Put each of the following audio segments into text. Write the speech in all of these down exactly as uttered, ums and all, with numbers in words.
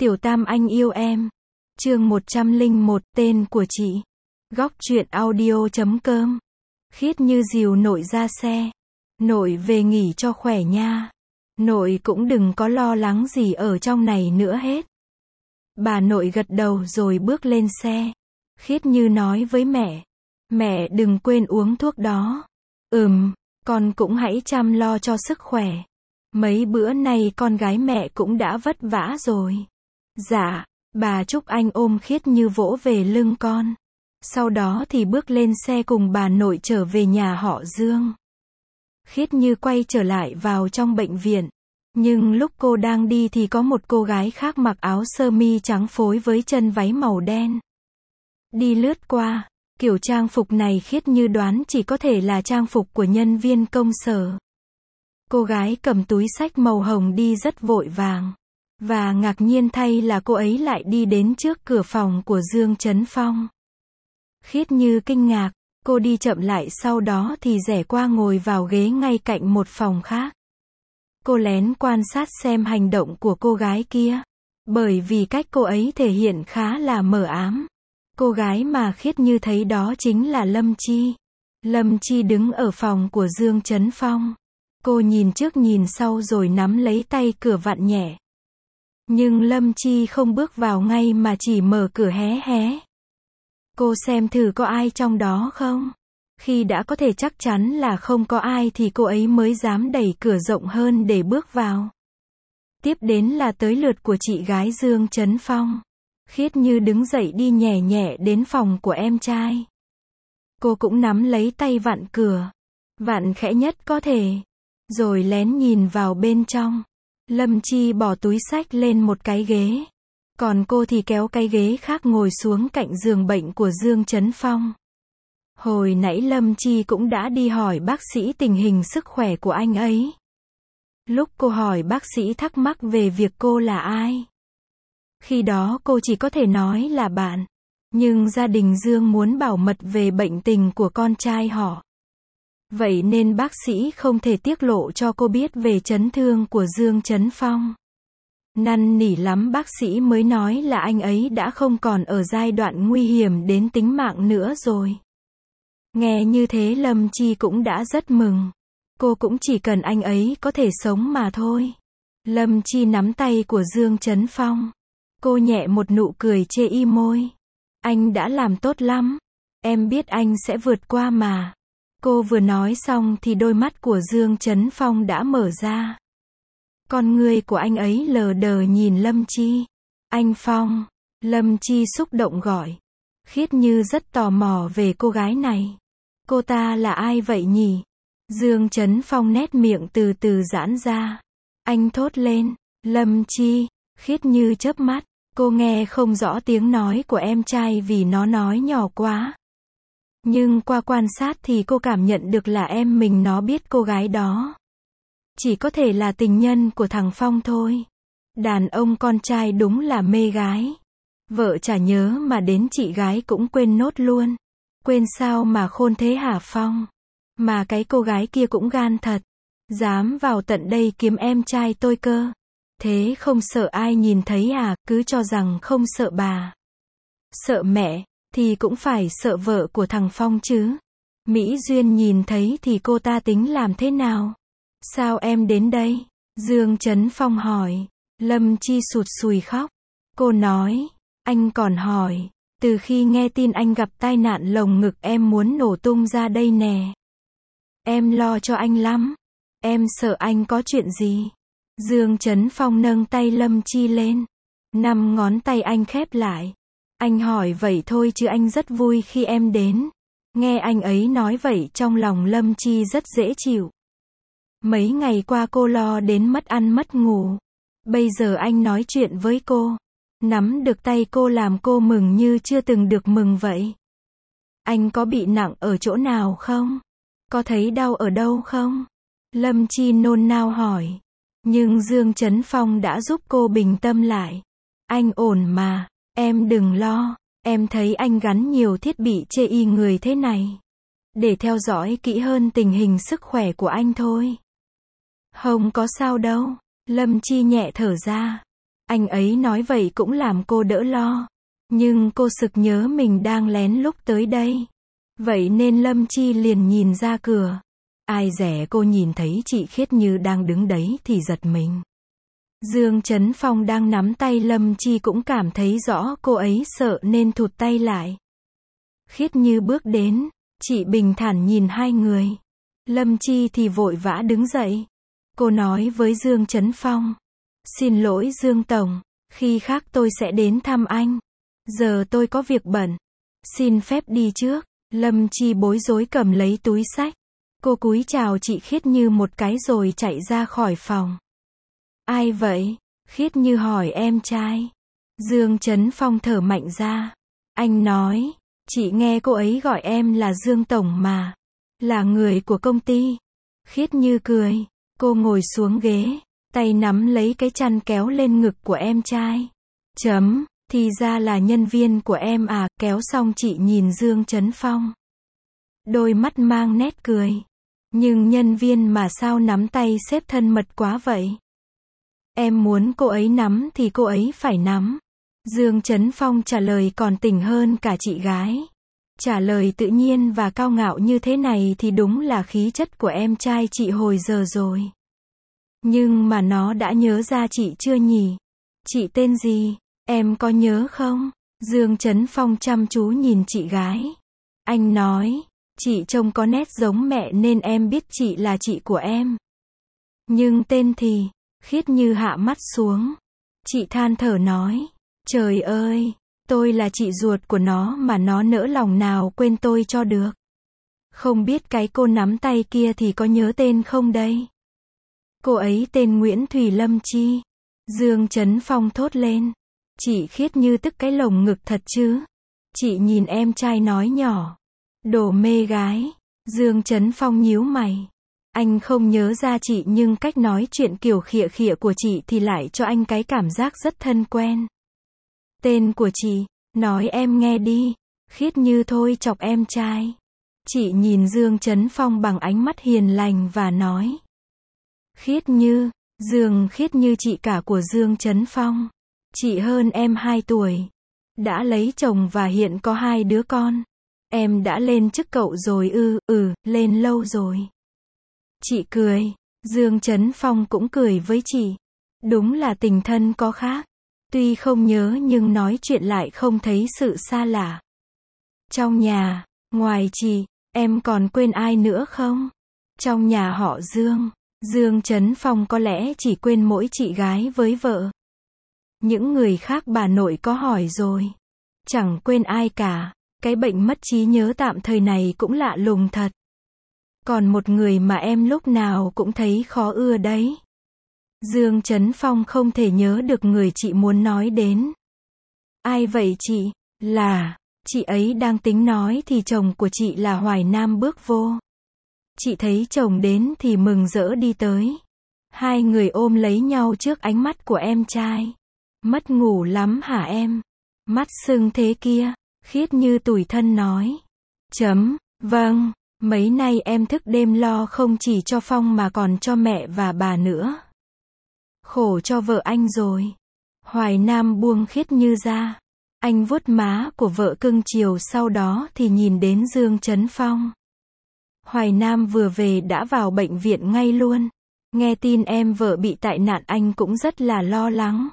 Tiểu Tam anh yêu em. Chương một trăm lẻ một, tên của chị. Góc truyện audio chấm com. Khiết Như dìu nội ra xe. Nội về nghỉ cho khỏe nha. Nội cũng đừng có lo lắng gì ở trong này nữa hết. Bà nội gật đầu rồi bước lên xe. Khiết Như nói với mẹ. Mẹ đừng quên uống thuốc đó. Ừm, con cũng hãy chăm lo cho sức khỏe. Mấy bữa nay con gái mẹ cũng đã vất vả rồi. Dạ, bà Trúc Anh ôm Khiết Như vỗ về lưng con. Sau đó thì bước lên xe cùng bà nội trở về nhà họ Dương. Khiết Như quay trở lại vào trong bệnh viện. Nhưng lúc cô đang đi thì có một cô gái khác mặc áo sơ mi trắng phối với chân váy màu đen. Đi lướt qua, kiểu trang phục này Khiết Như đoán chỉ có thể là trang phục của nhân viên công sở. Cô gái cầm túi xách màu hồng đi rất vội vàng. Và ngạc nhiên thay là cô ấy lại đi đến trước cửa phòng của Dương Chấn Phong. Khiết Như kinh ngạc, cô đi chậm lại sau đó thì rẽ qua ngồi vào ghế ngay cạnh một phòng khác. Cô lén quan sát xem hành động của cô gái kia. Bởi vì cách cô ấy thể hiện khá là mờ ám. Cô gái mà Khiết Như thấy đó chính là Lâm Chi. Lâm Chi đứng ở phòng của Dương Chấn Phong. Cô nhìn trước nhìn sau rồi nắm lấy tay cửa vặn nhẹ. Nhưng Lâm Chi không bước vào ngay mà chỉ mở cửa hé hé. Cô xem thử có ai trong đó không? Khi đã có thể chắc chắn là không có ai thì cô ấy mới dám đẩy cửa rộng hơn để bước vào. Tiếp đến là tới lượt của chị gái Dương Chấn Phong. Khiết Như đứng dậy đi nhẹ nhẹ đến phòng của em trai. Cô cũng nắm lấy tay vặn cửa. Vặn khẽ nhất có thể. Rồi lén nhìn vào bên trong. Lâm Chi bỏ túi xách lên một cái ghế. Còn cô thì kéo cái ghế khác ngồi xuống cạnh giường bệnh của Dương Chấn Phong. Hồi nãy Lâm Chi cũng đã đi hỏi bác sĩ tình hình sức khỏe của anh ấy. Lúc cô hỏi bác sĩ thắc mắc về việc cô là ai. Khi đó cô chỉ có thể nói là bạn. Nhưng gia đình Dương muốn bảo mật về bệnh tình của con trai họ. Vậy nên bác sĩ không thể tiết lộ cho cô biết về chấn thương của Dương Chấn Phong. Năn nỉ lắm bác sĩ mới nói là anh ấy đã không còn ở giai đoạn nguy hiểm đến tính mạng nữa rồi. Nghe như thế Lâm Chi cũng đã rất mừng. Cô cũng chỉ cần anh ấy có thể sống mà thôi. Lâm Chi nắm tay của Dương Chấn Phong. Cô nhẹ một nụ cười chê y môi. Anh đã làm tốt lắm. Em biết anh sẽ vượt qua mà. Cô vừa nói xong thì đôi mắt của Dương Chấn Phong đã mở ra. Con người của anh ấy lờ đờ nhìn Lâm Chi. Anh Phong. Lâm Chi xúc động gọi. Khiết Như rất tò mò về cô gái này. Cô ta là ai vậy nhỉ? Dương Chấn Phong nét miệng từ từ giãn ra. Anh thốt lên. Lâm Chi. Khiết Như chớp mắt. Cô nghe không rõ tiếng nói của em trai vì nó nói nhỏ quá. Nhưng qua quan sát thì cô cảm nhận được là em mình nó biết cô gái đó. Chỉ có thể là tình nhân của thằng Phong thôi. Đàn ông con trai đúng là mê gái. Vợ chả nhớ mà đến chị gái cũng quên nốt luôn. Quên sao mà khôn thế hả Phong? Mà cái cô gái kia cũng gan thật. Dám vào tận đây kiếm em trai tôi cơ. Thế không sợ ai nhìn thấy à, cứ cho rằng không sợ bà. Sợ mẹ, thì cũng phải sợ vợ của thằng Phong chứ. Mỹ Duyên nhìn thấy thì cô ta tính làm thế nào? Sao em đến đây? Dương Chấn Phong hỏi. Lâm Chi sụt sùi khóc. Cô nói, anh còn hỏi, từ khi nghe tin anh gặp tai nạn lồng ngực em muốn nổ tung ra đây nè. Em lo cho anh lắm. Em sợ anh có chuyện gì? Dương Chấn Phong nâng tay Lâm Chi lên. Năm ngón tay anh khép lại. Anh hỏi vậy thôi chứ anh rất vui khi em đến. Nghe anh ấy nói vậy trong lòng Lâm Chi rất dễ chịu. Mấy ngày qua cô lo đến mất ăn mất ngủ. Bây giờ anh nói chuyện với cô. Nắm được tay cô làm cô mừng như chưa từng được mừng vậy. Anh có bị nặng ở chỗ nào không? Có thấy đau ở đâu không? Lâm Chi nôn nao hỏi. Nhưng Dương Chấn Phong đã giúp cô bình tâm lại. Anh ổn mà, em đừng lo. Em thấy anh gắn nhiều thiết bị chê y người thế này. Để theo dõi kỹ hơn tình hình sức khỏe của anh thôi. Không có sao đâu. Lâm Chi nhẹ thở ra. Anh ấy nói vậy cũng làm cô đỡ lo. Nhưng cô sực nhớ mình đang lén lúc tới đây. Vậy nên Lâm Chi liền nhìn ra cửa. Ai dè cô nhìn thấy chị Khiết Như đang đứng đấy thì giật mình. Dương Chấn Phong đang nắm tay Lâm Chi cũng cảm thấy rõ cô ấy sợ nên thụt tay lại. Khiết Như bước đến, chị bình thản nhìn hai người. Lâm Chi thì vội vã đứng dậy. Cô nói với Dương Chấn Phong. Xin lỗi Dương Tổng, khi khác tôi sẽ đến thăm anh. Giờ tôi có việc bận. Xin phép đi trước. Lâm Chi bối rối cầm lấy túi xách. Cô cúi chào chị Khiết Như một cái rồi chạy ra khỏi phòng. Ai vậy? Khiết Như hỏi em trai. Dương Chấn Phong thở mạnh ra. Anh nói, chị nghe cô ấy gọi em là Dương Tổng mà. Là người của công ty. Khiết Như cười. Cô ngồi xuống ghế, tay nắm lấy cái chăn kéo lên ngực của em trai. Chấm, thì ra là nhân viên của em à, kéo xong chị nhìn Dương Chấn Phong. Đôi mắt mang nét cười. Nhưng nhân viên mà sao nắm tay xếp thân mật quá vậy? Em muốn cô ấy nắm thì cô ấy phải nắm. Dương Chấn Phong trả lời còn tỉnh hơn cả chị gái. Trả lời tự nhiên và cao ngạo như thế này thì đúng là khí chất của em trai chị hồi giờ rồi. Nhưng mà nó đã nhớ ra chị chưa nhỉ? Chị tên gì? Em có nhớ không? Dương Chấn Phong chăm chú nhìn chị gái. Anh nói, chị trông có nét giống mẹ nên em biết chị là chị của em. Nhưng tên thì, Khiết Như hạ mắt xuống. Chị than thở nói, trời ơi, tôi là chị ruột của nó mà nó nỡ lòng nào quên tôi cho được. Không biết cái cô nắm tay kia thì có nhớ tên không đây? Cô ấy tên Nguyễn Thùy Lâm Chi. Dương Chấn Phong thốt lên. Chị Khiết Như tức cái lồng ngực thật chứ. Chị nhìn em trai nói nhỏ. Đồ mê gái. Dương Chấn Phong nhíu mày. Anh không nhớ ra chị nhưng cách nói chuyện kiểu khịa khịa của chị thì lại cho anh cái cảm giác rất thân quen. Tên của chị, nói em nghe đi. Khiết Như thôi chọc em trai. Chị nhìn Dương Chấn Phong bằng ánh mắt hiền lành và nói. Khiết Như, Dương Khiết Như chị cả của Dương Chấn Phong. Chị hơn em hai tuổi. Đã lấy chồng và hiện có hai đứa con. Em đã lên chức cậu rồi ư, ừ, lên lâu rồi. Chị cười. Dương Chấn Phong cũng cười với chị. Đúng là tình thân có khác. Tuy không nhớ nhưng nói chuyện lại không thấy sự xa lạ. Trong nhà, ngoài chị, em còn quên ai nữa không? Trong nhà họ Dương, Dương Chấn Phong có lẽ chỉ quên mỗi chị gái với vợ. Những người khác bà nội có hỏi rồi. Chẳng quên ai cả. Cái bệnh mất trí nhớ tạm thời này cũng lạ lùng thật. Còn một người mà em lúc nào cũng thấy khó ưa đấy. Dương Chấn Phong không thể nhớ được người chị muốn nói đến. Ai vậy chị? Là, chị ấy đang tính nói thì chồng của chị là Hoài Nam bước vô. Chị thấy chồng đến thì mừng rỡ đi tới. Hai người ôm lấy nhau trước ánh mắt của em trai. Mất ngủ lắm hả em? Mắt sưng thế kia. Khiết Như tủi thân nói. Chấm, vâng, mấy nay em thức đêm lo không chỉ cho Phong mà còn cho mẹ và bà nữa. Khổ cho vợ anh rồi. Hoài Nam buông Khiết Như ra. Anh vuốt má của vợ cưng chiều sau đó thì nhìn đến Dương Chấn Phong. Hoài Nam vừa về đã vào bệnh viện ngay luôn. Nghe tin em vợ bị tai nạn anh cũng rất là lo lắng.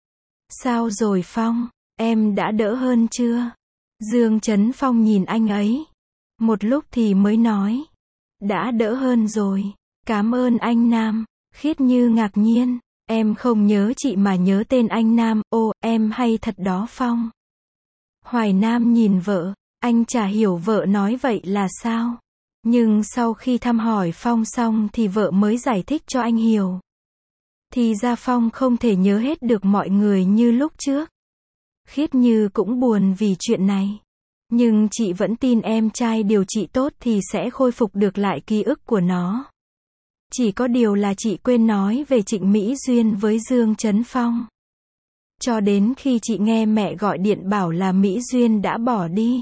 Sao rồi Phong, em đã đỡ hơn chưa? Dương Chấn Phong nhìn anh ấy. Một lúc thì mới nói. Đã đỡ hơn rồi. Cảm ơn anh Nam. Khiết Như ngạc nhiên. Em không nhớ chị mà nhớ tên anh Nam. Ô, em hay thật đó Phong. Hoài Nam nhìn vợ. Anh chả hiểu vợ nói vậy là sao. Nhưng sau khi thăm hỏi Phong xong thì vợ mới giải thích cho anh hiểu. Thì ra Phong không thể nhớ hết được mọi người như lúc trước. Khiết Như cũng buồn vì chuyện này. Nhưng chị vẫn tin em trai điều trị tốt thì sẽ khôi phục được lại ký ức của nó. Chỉ có điều là chị quên nói về Trịnh Mỹ Duyên với Dương Chấn Phong. Cho đến khi chị nghe mẹ gọi điện bảo là Mỹ Duyên đã bỏ đi.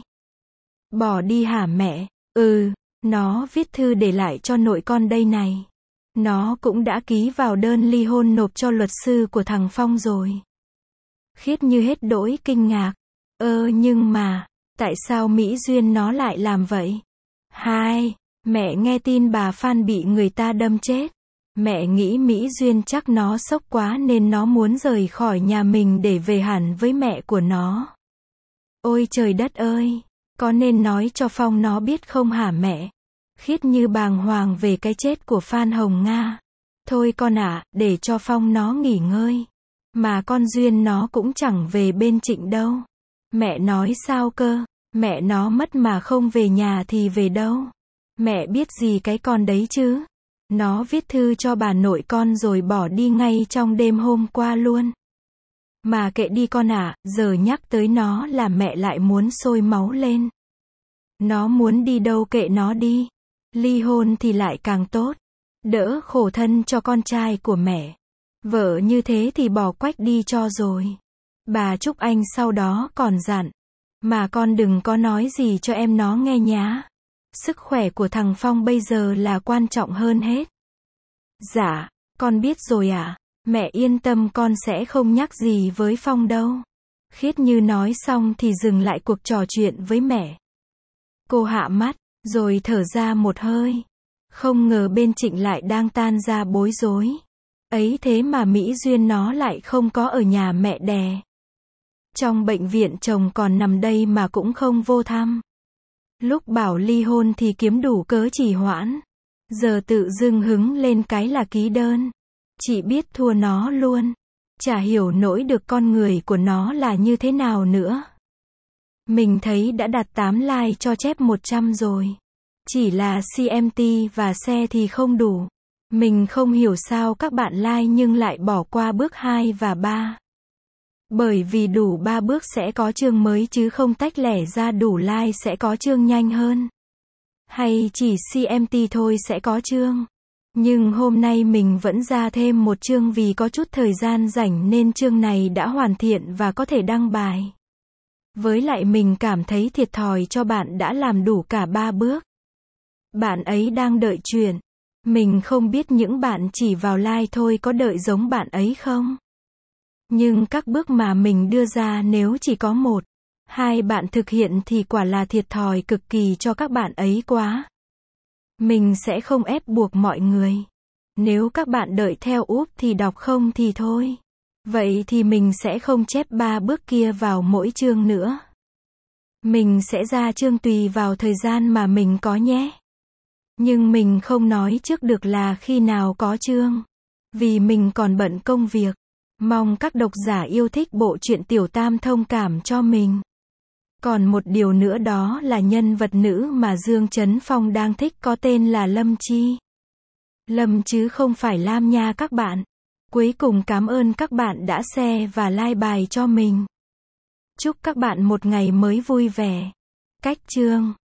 Bỏ đi hả mẹ? Ừ, nó viết thư để lại cho nội con đây này. Nó cũng đã ký vào đơn ly hôn nộp cho luật sư của thằng Phong rồi. Khiết Như hết đỗi kinh ngạc. Ơ nhưng mà, tại sao Mỹ Duyên nó lại làm vậy? Hai, mẹ nghe tin bà Phan bị người ta đâm chết. Mẹ nghĩ Mỹ Duyên chắc nó sốc quá nên nó muốn rời khỏi nhà mình để về hẳn với mẹ của nó. Ôi trời đất ơi, có nên nói cho Phong nó biết không hả mẹ? Khiết Như bàng hoàng về cái chết của Phan Hồng Nga. Thôi con ạ, à, để cho Phong nó nghỉ ngơi. Mà con Duyên nó cũng chẳng về bên Trịnh đâu. Mẹ nói sao cơ? Mẹ nó mất mà không về nhà thì về đâu? Mẹ biết gì cái con đấy chứ? Nó viết thư cho bà nội con rồi bỏ đi ngay trong đêm hôm qua luôn. Mà kệ đi con ạ, à, giờ nhắc tới nó là mẹ lại muốn sôi máu lên. Nó muốn đi đâu kệ nó đi. Ly hôn thì lại càng tốt. Đỡ khổ thân cho con trai của mẹ. Vợ như thế thì bỏ quách đi cho rồi. Bà Trúc Anh sau đó còn dặn. Mà con đừng có nói gì cho em nó nghe nhá. Sức khỏe của thằng Phong bây giờ là quan trọng hơn hết. Dạ, con biết rồi ạ. À. Mẹ yên tâm con sẽ không nhắc gì với Phong đâu. Khiết Như nói xong thì dừng lại cuộc trò chuyện với mẹ. Cô hạ mắt, rồi thở ra một hơi. Không ngờ bên Trịnh lại đang tan ra bối rối. Ấy thế mà Mỹ Duyên nó lại không có ở nhà mẹ đẻ. Trong bệnh viện chồng còn nằm đây mà cũng không vô thăm. Lúc bảo ly hôn thì kiếm đủ cớ trì hoãn. Giờ tự dưng hứng lên cái là ký đơn. Chị biết thua nó luôn. Chả hiểu nổi được con người của nó là như thế nào nữa. Mình thấy đã đặt tám like cho chép một trăm rồi. Chỉ là xê em tê và xe thì không đủ. Mình không hiểu sao các bạn like nhưng lại bỏ qua bước hai và ba. Bởi vì đủ ba bước sẽ có chương mới chứ không tách lẻ ra đủ like sẽ có chương nhanh hơn. Hay chỉ xê em tê thôi sẽ có chương. Nhưng hôm nay mình vẫn ra thêm một chương vì có chút thời gian rảnh nên chương này đã hoàn thiện và có thể đăng bài. Với lại mình cảm thấy thiệt thòi cho bạn đã làm đủ cả ba bước. Bạn ấy đang đợi chuyển. Mình không biết những bạn chỉ vào like thôi có đợi giống bạn ấy không? Nhưng các bước mà mình đưa ra nếu chỉ có một, hai bạn thực hiện thì quả là thiệt thòi cực kỳ cho các bạn ấy quá. Mình sẽ không ép buộc mọi người. Nếu các bạn đợi theo úp thì đọc không thì thôi. Vậy thì mình sẽ không chép ba bước kia vào mỗi chương nữa. Mình sẽ ra chương tùy vào thời gian mà mình có nhé. Nhưng mình không nói trước được là khi nào có chương. Vì mình còn bận công việc. Mong các độc giả yêu thích bộ truyện Tiểu Tam thông cảm cho mình. Còn một điều nữa đó là nhân vật nữ mà Dương Trấn Phong đang thích có tên là Lâm Chi. Lâm chứ không phải Lam nha các bạn. Cuối cùng cảm ơn các bạn đã share và like bài cho mình. Chúc các bạn một ngày mới vui vẻ. Cách chương